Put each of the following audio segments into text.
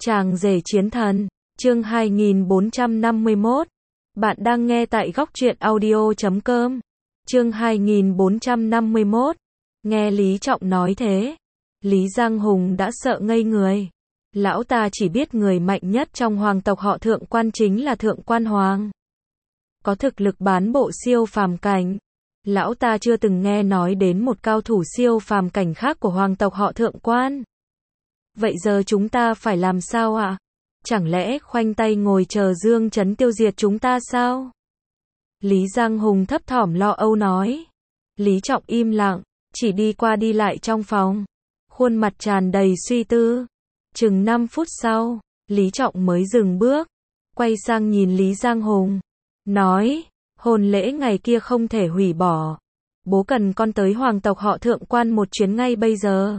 Chàng rể chiến thần, chương 2451. Bạn đang nghe tại góc truyện audio.com. Chương 2451. Nghe Lý Trọng nói thế, Lý Giang Hùng đã sợ ngây người. Lão ta chỉ biết người mạnh nhất trong hoàng tộc họ Thượng Quan chính là Thượng Quan Hoàng. Có thực lực bán bộ siêu phàm cảnh. Lão ta chưa từng nghe nói đến một cao thủ siêu phàm cảnh khác của hoàng tộc họ Thượng Quan. Vậy giờ chúng ta phải làm sao ạ? Chẳng lẽ khoanh tay ngồi chờ Dương Chấn tiêu diệt chúng ta sao? Lý Giang Hùng thấp thỏm lo âu nói. Lý Trọng im lặng, chỉ đi qua đi lại trong phòng, khuôn mặt tràn đầy suy tư. Chừng 5 phút sau, Lý Trọng mới dừng bước, quay sang nhìn Lý Giang Hùng, nói, hôn lễ ngày kia không thể hủy bỏ. Bố cần con tới hoàng tộc họ Thượng Quan một chuyến ngay bây giờ.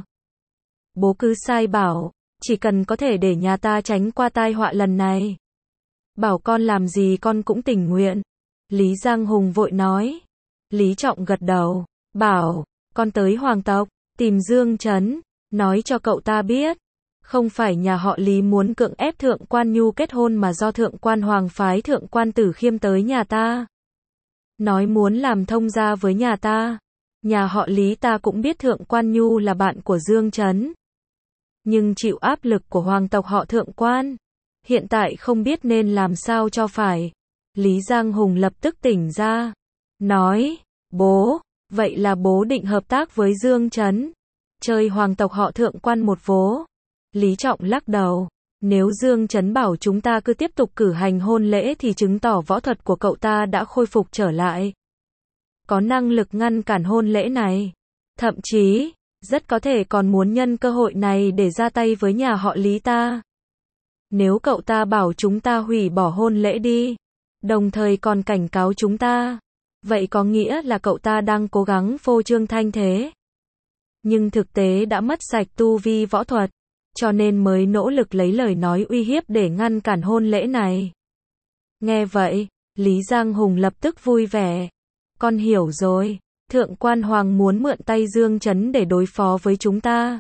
Bố cứ sai bảo, chỉ cần có thể để nhà ta tránh qua tai họa lần này. Bảo con làm gì con cũng tình nguyện. Lý Giang Hùng vội nói. Lý Trọng gật đầu, bảo, con tới hoàng tộc, tìm Dương Chấn, nói cho cậu ta biết. Không phải nhà họ Lý muốn cưỡng ép Thượng Quan Nhu kết hôn mà do Thượng Quan Hoàng phái Thượng Quan Tử Khiêm tới nhà ta. Nói muốn làm thông gia với nhà ta. Nhà họ Lý ta cũng biết Thượng Quan Nhu là bạn của Dương Chấn. Nhưng chịu áp lực của hoàng tộc họ Thượng Quan. Hiện tại không biết nên làm sao cho phải. Lý Giang Hùng lập tức tỉnh ra. Nói, bố, vậy là bố định hợp tác với Dương Chấn. Chơi hoàng tộc họ Thượng Quan một vố. Lý Trọng lắc đầu. Nếu Dương Chấn bảo chúng ta cứ tiếp tục cử hành hôn lễ thì chứng tỏ võ thuật của cậu ta đã khôi phục trở lại. Có năng lực ngăn cản hôn lễ này. Thậm chí, rất có thể còn muốn nhân cơ hội này để ra tay với nhà họ Lý ta. Nếu cậu ta bảo chúng ta hủy bỏ hôn lễ đi, đồng thời còn cảnh cáo chúng ta, vậy có nghĩa là cậu ta đang cố gắng phô trương thanh thế. Nhưng thực tế đã mất sạch tu vi võ thuật, cho nên mới nỗ lực lấy lời nói uy hiếp để ngăn cản hôn lễ này. Nghe vậy, Lý Giang Hùng lập tức vui vẻ. Con hiểu rồi. Thượng Quan Hoàng muốn mượn tay Dương Chấn để đối phó với chúng ta.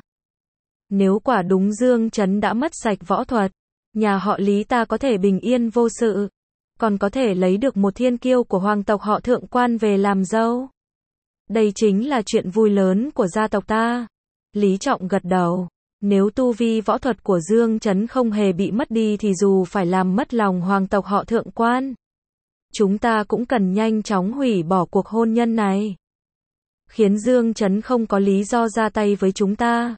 Nếu quả đúng Dương Chấn đã mất sạch võ thuật, nhà họ Lý ta có thể bình yên vô sự, còn có thể lấy được một thiên kiêu của hoàng tộc họ Thượng Quan về làm dâu. Đây chính là chuyện vui lớn của gia tộc ta. Lý Trọng gật đầu. Nếu tu vi võ thuật của Dương Chấn không hề bị mất đi thì dù phải làm mất lòng hoàng tộc họ Thượng Quan, chúng ta cũng cần nhanh chóng hủy bỏ cuộc hôn nhân này. Khiến Dương Chấn không có lý do ra tay với chúng ta.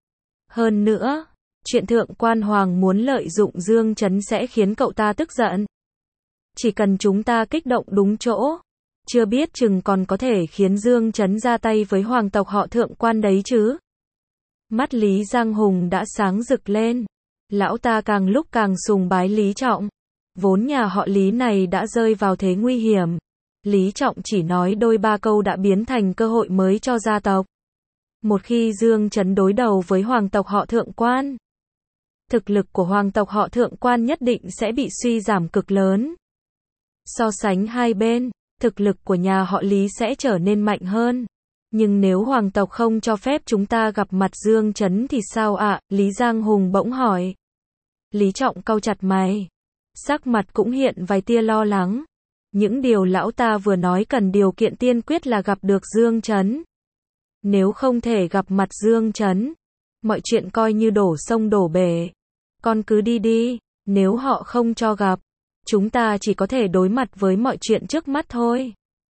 Hơn nữa, chuyện Thượng Quan Hoàng muốn lợi dụng Dương Chấn sẽ khiến cậu ta tức giận. Chỉ cần chúng ta kích động đúng chỗ, chưa biết chừng còn có thể khiến Dương Chấn ra tay với hoàng tộc họ Thượng Quan đấy chứ. Mắt Lý Giang Hùng đã sáng rực lên. Lão ta càng lúc càng sùng bái Lý Trọng. Vốn nhà họ Lý này đã rơi vào thế nguy hiểm. Lý Trọng chỉ nói đôi ba câu đã biến thành cơ hội mới cho gia tộc. Một khi Dương Chấn đối đầu với hoàng tộc họ Thượng Quan, thực lực của hoàng tộc họ Thượng Quan nhất định sẽ bị suy giảm cực lớn. So sánh hai bên, thực lực của nhà họ Lý sẽ trở nên mạnh hơn. Nhưng nếu hoàng tộc không cho phép chúng ta gặp mặt Dương Chấn thì sao ạ? Lý Giang Hùng bỗng hỏi. Lý Trọng cau chặt mày. Sắc mặt cũng hiện vài tia lo lắng. Những điều lão ta vừa nói cần điều kiện tiên quyết là gặp được Dương Chấn. Nếu không thể gặp mặt Dương Chấn, mọi chuyện coi như đổ sông đổ bể. Con cứ đi đi, nếu họ không cho gặp, chúng ta chỉ có thể đối mặt với mọi chuyện trước mắt thôi.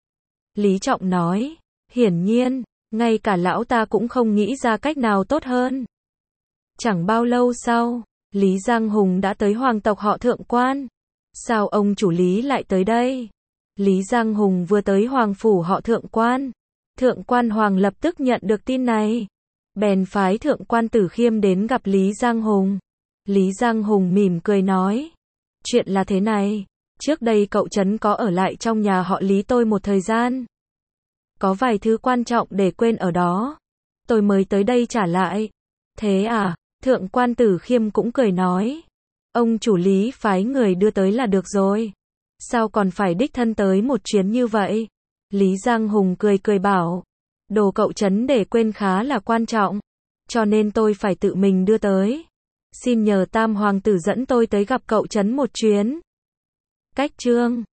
Lý Trọng nói, hiển nhiên, ngay cả lão ta cũng không nghĩ ra cách nào tốt hơn. Chẳng bao lâu sau, Lý Giang Hùng đã tới hoàng tộc họ Thượng Quan. Sao ông chủ Lý lại tới đây? Lý Giang Hùng vừa tới hoàng phủ họ Thượng Quan. Thượng Quan Hoàng lập tức nhận được tin này. Bèn phái Thượng Quan Tử Khiêm đến gặp Lý Giang Hùng. Lý Giang Hùng mỉm cười nói. Chuyện là thế này. Trước đây cậu Trấn có ở lại trong nhà họ Lý tôi một thời gian. Có vài thứ quan trọng để quên ở đó. Tôi mới tới đây trả lại. Thế à? Thượng Quan Tử Khiêm cũng cười nói. Ông chủ Lý phái người đưa tới là được rồi. Sao còn phải đích thân tới một chuyến như vậy? Lý Giang Hùng cười cười bảo. Đồ cậu Trấn để quên khá là quan trọng. Cho nên tôi phải tự mình đưa tới. Xin nhờ Tam Hoàng tử dẫn tôi tới gặp cậu trấn một chuyến. Cách chương